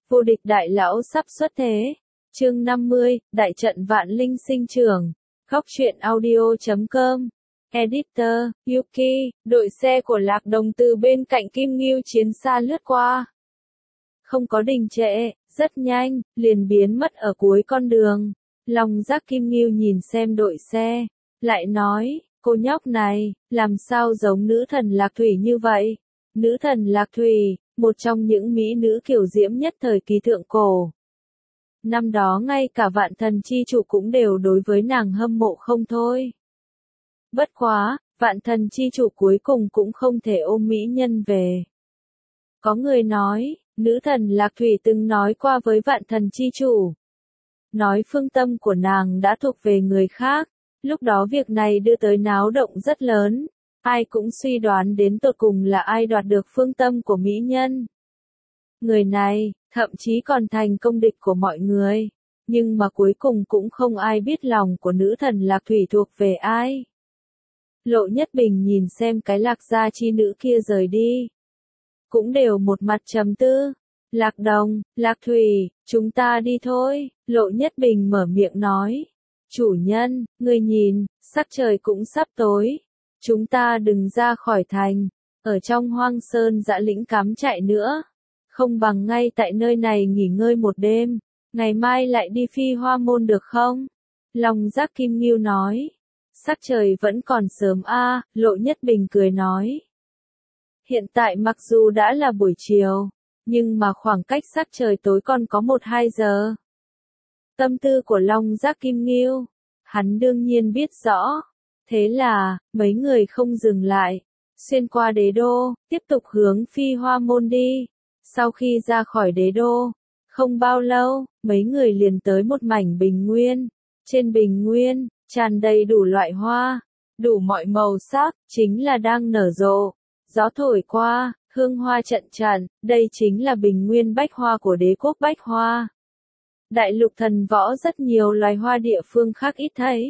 Vô địch đại lão sắp xuất thế. Chương 50, Đại trận vạn linh sinh trưởng. Góc truyện audio.com. Editor, Yuki, đội xe của Lạc Đồng từ bên cạnh Kim Ngưu chiến xa lướt qua. Không có đình trệ, rất nhanh, liền biến mất ở cuối con đường. Lòng giác Kim Ngưu nhìn xem đội xe, lại nói, cô nhóc này, làm sao giống nữ thần Lạc Thủy như vậy? Nữ thần Lạc Thủy, một trong những mỹ nữ kiều diễm nhất thời kỳ thượng cổ. Năm đó ngay cả vạn thần chi chủ cũng đều đối với nàng hâm mộ không thôi. Bất quá, vạn thần chi chủ cuối cùng cũng không thể ôm mỹ nhân về. Có người nói, nữ thần Lạc Thủy từng nói qua với vạn thần chi chủ. Nói phương tâm của nàng đã thuộc về người khác, lúc đó việc này đưa tới náo động rất lớn. Ai cũng suy đoán đến tột cùng là ai đoạt được phương tâm của mỹ nhân. Người này, thậm chí còn thành công địch của mọi người. Nhưng mà cuối cùng cũng không ai biết lòng của nữ thần Lạc Thủy thuộc về ai. Lộ Nhất Bình nhìn xem cái Lạc gia chi nữ kia rời đi. Cũng đều một mặt trầm tư. Lạc Đồng, Lạc Thủy, chúng ta đi thôi. Lộ Nhất Bình mở miệng nói. Chủ nhân, ngươi nhìn, sắc trời cũng sắp tối. Chúng ta đừng ra khỏi thành, ở trong hoang sơn dã lĩnh cắm trại nữa. Không bằng ngay tại nơi này nghỉ ngơi một đêm, ngày mai lại đi Phi Hoa Môn được không? Long Giác Kim Ngưu nói. Sắc trời vẫn còn sớm a, Lộ Nhất Bình cười nói. Hiện tại mặc dù đã là buổi chiều, nhưng mà khoảng cách sắc trời tối còn có 1-2 giờ. Tâm tư của Long Giác Kim Ngưu, hắn đương nhiên biết rõ. Thế là, mấy người không dừng lại, xuyên qua đế đô, tiếp tục hướng Phi Hoa Môn đi. Sau khi ra khỏi đế đô, không bao lâu, mấy người liền tới một mảnh bình nguyên. Trên bình nguyên, tràn đầy đủ loại hoa, đủ mọi màu sắc, chính là đang nở rộ. Gió thổi qua, hương hoa trận trận, đây chính là bình nguyên bách hoa của đế quốc bách hoa. Đại lục thần võ rất nhiều loài hoa địa phương khác ít thấy.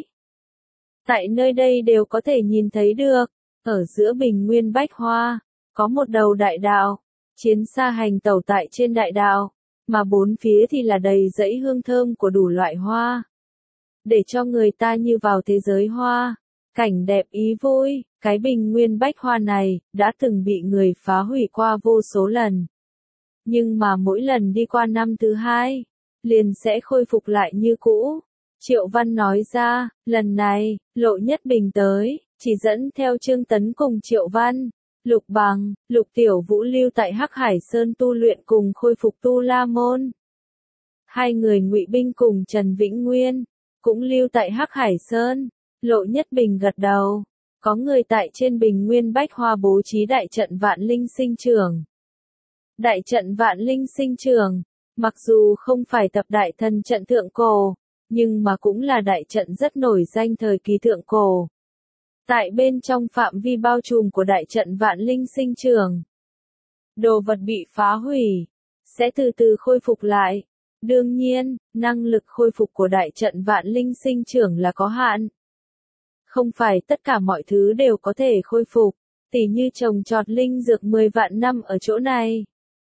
Tại nơi đây đều có thể nhìn thấy được, ở giữa bình nguyên bách hoa, có một đầu đại đạo, chiến xa hành tẩu tại trên đại đạo, mà bốn phía thì là đầy dãy hương thơm của đủ loại hoa. Để cho người ta như vào thế giới hoa, cảnh đẹp ý vui, cái bình nguyên bách hoa này, đã từng bị người phá hủy qua vô số lần. Nhưng mà mỗi lần đi qua năm thứ 2, liền sẽ khôi phục lại như cũ. Triệu Văn nói ra, lần này, Lộ Nhất Bình tới, chỉ dẫn theo Trương Tấn cùng Triệu Văn, Lục Bằng, Lục Tiểu Vũ lưu tại Hắc Hải Sơn tu luyện cùng khôi phục Tu La Môn. Hai người Ngụy Binh cùng Trần Vĩnh Nguyên, cũng lưu tại Hắc Hải Sơn. Lộ Nhất Bình gật đầu, có người tại trên bình nguyên bách hoa bố trí đại trận vạn linh sinh trưởng. Đại trận vạn linh sinh trưởng, mặc dù không phải tập đại thần trận thượng cổ, nhưng mà cũng là đại trận rất nổi danh thời kỳ thượng cổ. Tại bên trong phạm vi bao trùm của đại trận vạn linh sinh trưởng, đồ vật bị phá hủy, sẽ từ từ khôi phục lại. Đương nhiên, năng lực khôi phục của đại trận vạn linh sinh trưởng là có hạn. Không phải tất cả mọi thứ đều có thể khôi phục, tỉ như trồng trọt linh dược 10 vạn năm ở chỗ này.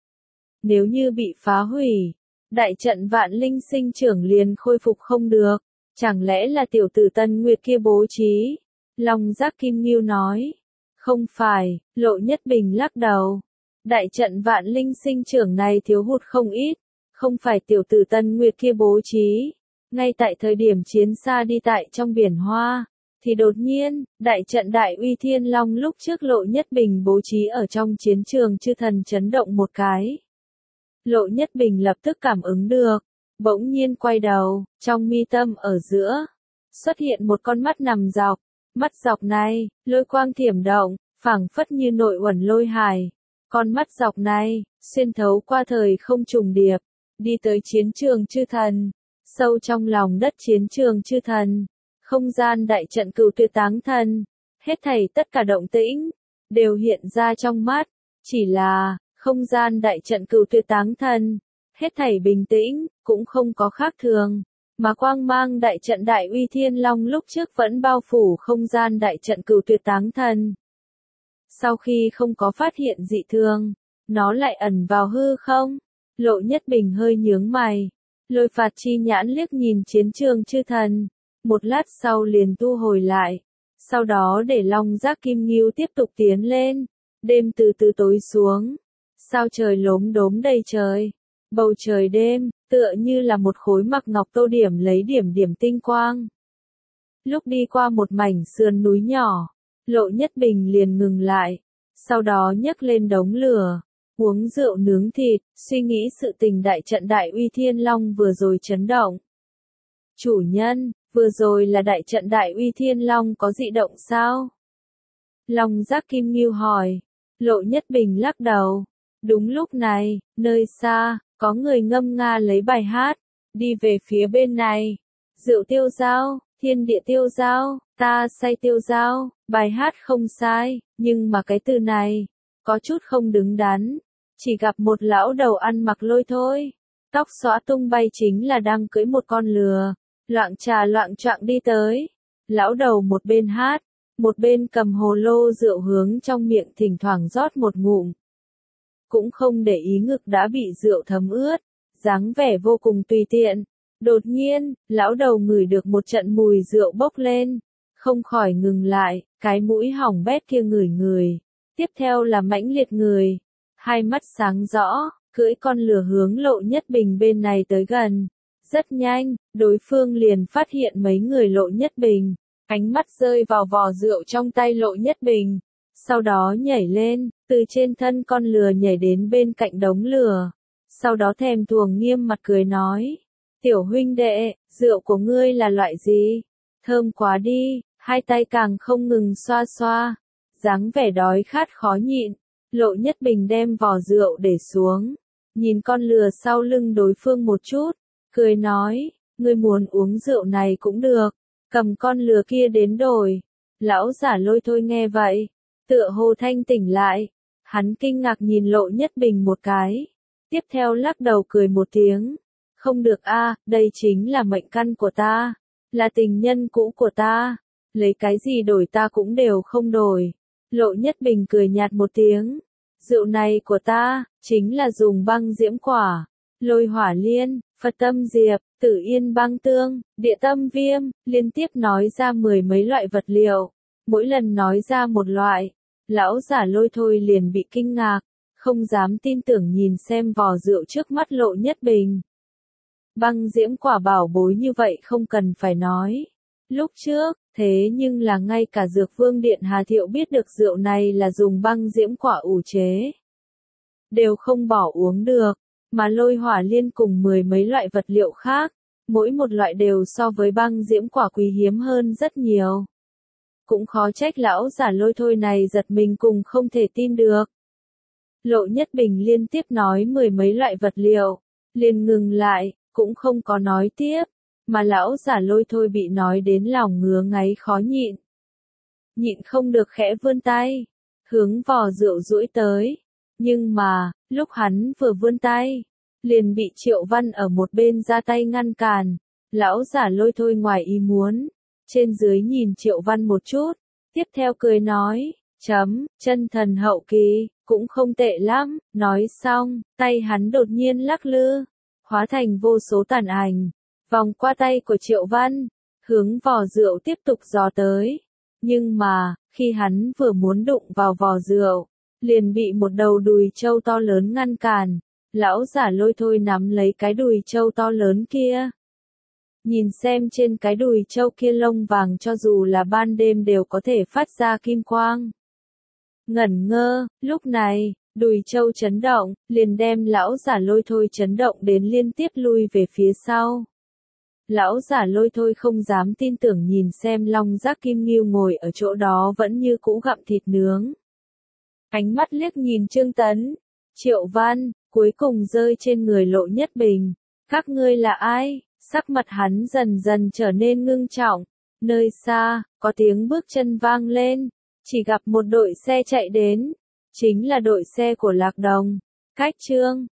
Nếu như bị phá hủy, đại trận vạn linh sinh trưởng liền khôi phục không được, chẳng lẽ là tiểu tử Tân Nguyệt kia bố trí? Long Giác Kim Ngưu nói. Không phải, Lộ Nhất Bình lắc đầu. Đại trận vạn linh sinh trưởng này thiếu hụt không ít, không phải tiểu tử Tân Nguyệt kia bố trí. Ngay tại thời điểm chiến xa đi tại trong biển hoa, thì đột nhiên, đại trận Đại Uy Thiên Long lúc trước Lộ Nhất Bình bố trí ở trong chiến trường chư thần chấn động một cái. Lộ Nhất Bình lập tức cảm ứng được, bỗng nhiên quay đầu, trong mi tâm ở giữa, xuất hiện một con mắt nằm dọc, mắt dọc này, lôi quang thiểm động, phảng phất như nội uẩn lôi hải. Con mắt dọc này, xuyên thấu qua thời không trùng điệp, đi tới chiến trường chư thần, sâu trong lòng đất chiến trường chư thần, không gian đại trận Cửu Tuyệt Táng Thần, hết thảy tất cả động tĩnh, đều hiện ra trong mắt, chỉ là không gian đại trận Cửu Tuyệt Táng Thần, hết thảy bình tĩnh, cũng không có khác thường, mà quang mang đại trận Đại Uy Thiên Long lúc trước vẫn bao phủ không gian đại trận Cửu Tuyệt Táng Thần. Sau khi không có phát hiện dị thường, nó lại ẩn vào hư không, Lộ Nhất Bình hơi nhướng mày. Lôi Phạt chi nhãn liếc nhìn chiến trường chư thần. Một lát sau liền thu hồi lại. Sau đó để Long Giác Kim Ngưu tiếp tục tiến lên. Đêm từ từ tối xuống. Sao trời lốm đốm đầy trời. Bầu trời đêm, tựa như là một khối mặc ngọc tô điểm lấy điểm điểm tinh quang. Lúc đi qua một mảnh sườn núi nhỏ, Lộ Nhất Bình liền ngừng lại. Sau đó nhấc lên đống lửa, uống rượu nướng thịt, suy nghĩ sự tình đại trận Đại Uy Thiên Long vừa rồi chấn động. Chủ nhân, vừa rồi là đại trận Đại Uy Thiên Long có dị động sao? Long Giác Kim Ngưu hỏi. Lộ Nhất Bình lắc đầu. Đúng lúc này, nơi xa, có người ngâm nga lấy bài hát, đi về phía bên này. Rượu tiêu dao, thiên địa tiêu dao, ta say tiêu dao, bài hát không sai, nhưng mà cái từ này, có chút không đứng đắn. Chỉ gặp một lão đầu ăn mặc lôi thôi, tóc xõa tung bay chính là đang cưỡi một con lừa, loạng trà loạng choạng đi tới. Lão đầu một bên hát, một bên cầm hồ lô rượu hướng trong miệng thỉnh thoảng rót một ngụm. Cũng không để ý ngực đã bị rượu thấm ướt, dáng vẻ vô cùng tùy tiện. Đột nhiên, lão đầu ngửi được một trận mùi rượu bốc lên, không khỏi ngừng lại, cái mũi hỏng bét kia ngửi người. Tiếp theo là mãnh liệt người, hai mắt sáng rõ, cưỡi con lừa hướng Lộ Nhất Bình bên này tới gần. Rất nhanh, đối phương liền phát hiện mấy người Lộ Nhất Bình, ánh mắt rơi vào vò rượu trong tay Lộ Nhất Bình. Sau đó nhảy lên, từ trên thân con lừa nhảy đến bên cạnh đống lửa. Sau đó thèm thuồng nghiêm mặt cười nói. Tiểu huynh đệ, rượu của ngươi là loại gì? Thơm quá đi, hai tay càng không ngừng xoa xoa. Dáng vẻ đói khát khó nhịn. Lộ Nhất Bình đem vò rượu để xuống. Nhìn con lừa sau lưng đối phương một chút. Cười nói, ngươi muốn uống rượu này cũng được. Cầm con lừa kia đến đổi. Lão giả Lôi Thôi nghe vậy. Tựa hồ thanh tỉnh lại, hắn kinh ngạc nhìn Lộ Nhất Bình một cái, tiếp theo lắc đầu cười một tiếng, không được a, đây chính là mệnh căn của ta, là tình nhân cũ của ta, lấy cái gì đổi ta cũng đều không đổi. Lộ Nhất Bình cười nhạt một tiếng, rượu này của ta, chính là dùng băng diễm quả, lôi hỏa liên, Phật tâm diệp, tử yên băng tương, địa tâm viêm, liên tiếp nói ra mười mấy loại vật liệu. Mỗi lần nói ra một loại, lão giả Lôi Thôi liền bị kinh ngạc, không dám tin tưởng nhìn xem vò rượu trước mắt Lộ Nhất Bình. Băng diễm quả bảo bối như vậy không cần phải nói. Lúc trước, thế nhưng là ngay cả Dược Vương Điện Hà Thiệu biết được rượu này là dùng băng diễm quả ủ chế. Đều không bỏ uống được, mà lôi hỏa liên cùng mười mấy loại vật liệu khác, mỗi một loại đều so với băng diễm quả quý hiếm hơn rất nhiều. Cũng khó trách lão giả Lôi Thôi này giật mình cùng không thể tin được. Lộ Nhất Bình liên tiếp nói mười mấy loại vật liệu, liền ngừng lại, cũng không có nói tiếp, mà lão giả Lôi Thôi bị nói đến lòng ngứa ngáy khó nhịn. Nhịn không được khẽ vươn tay, hướng vò rượu duỗi tới, nhưng mà, lúc hắn vừa vươn tay, liền bị Triệu Văn ở một bên ra tay ngăn cản. Lão giả Lôi Thôi ngoài ý muốn, trên dưới nhìn Triệu Văn một chút, tiếp theo cười nói, chân thần hậu kỳ, cũng không tệ lắm, nói xong, tay hắn đột nhiên lắc lư, hóa thành vô số tàn ảnh, vòng qua tay của Triệu Văn, hướng vò rượu tiếp tục dò tới. Nhưng mà, khi hắn vừa muốn đụng vào vò rượu, liền bị một đầu đùi trâu to lớn ngăn cản. Lão giả Lôi Thôi nắm lấy cái đùi trâu to lớn kia. Nhìn xem trên cái đùi trâu kia lông vàng cho dù là ban đêm đều có thể phát ra kim quang. Ngẩn ngơ, lúc này, đùi trâu chấn động, liền đem lão giả Lôi Thôi chấn động đến liên tiếp lui về phía sau. Lão giả Lôi Thôi không dám tin tưởng nhìn xem Long Giác Kim Ngưu ngồi ở chỗ đó vẫn như cũ gặm thịt nướng. Ánh mắt liếc nhìn Trương Tấn, Triệu Văn, cuối cùng rơi trên người Lộ Nhất Bình. Các ngươi là ai? Sắc mặt hắn dần dần trở nên ngưng trọng. Nơi xa, có tiếng bước chân vang lên, chỉ gặp một đội xe chạy đến. Chính là đội xe của Lạc Đồng. Cách Trương,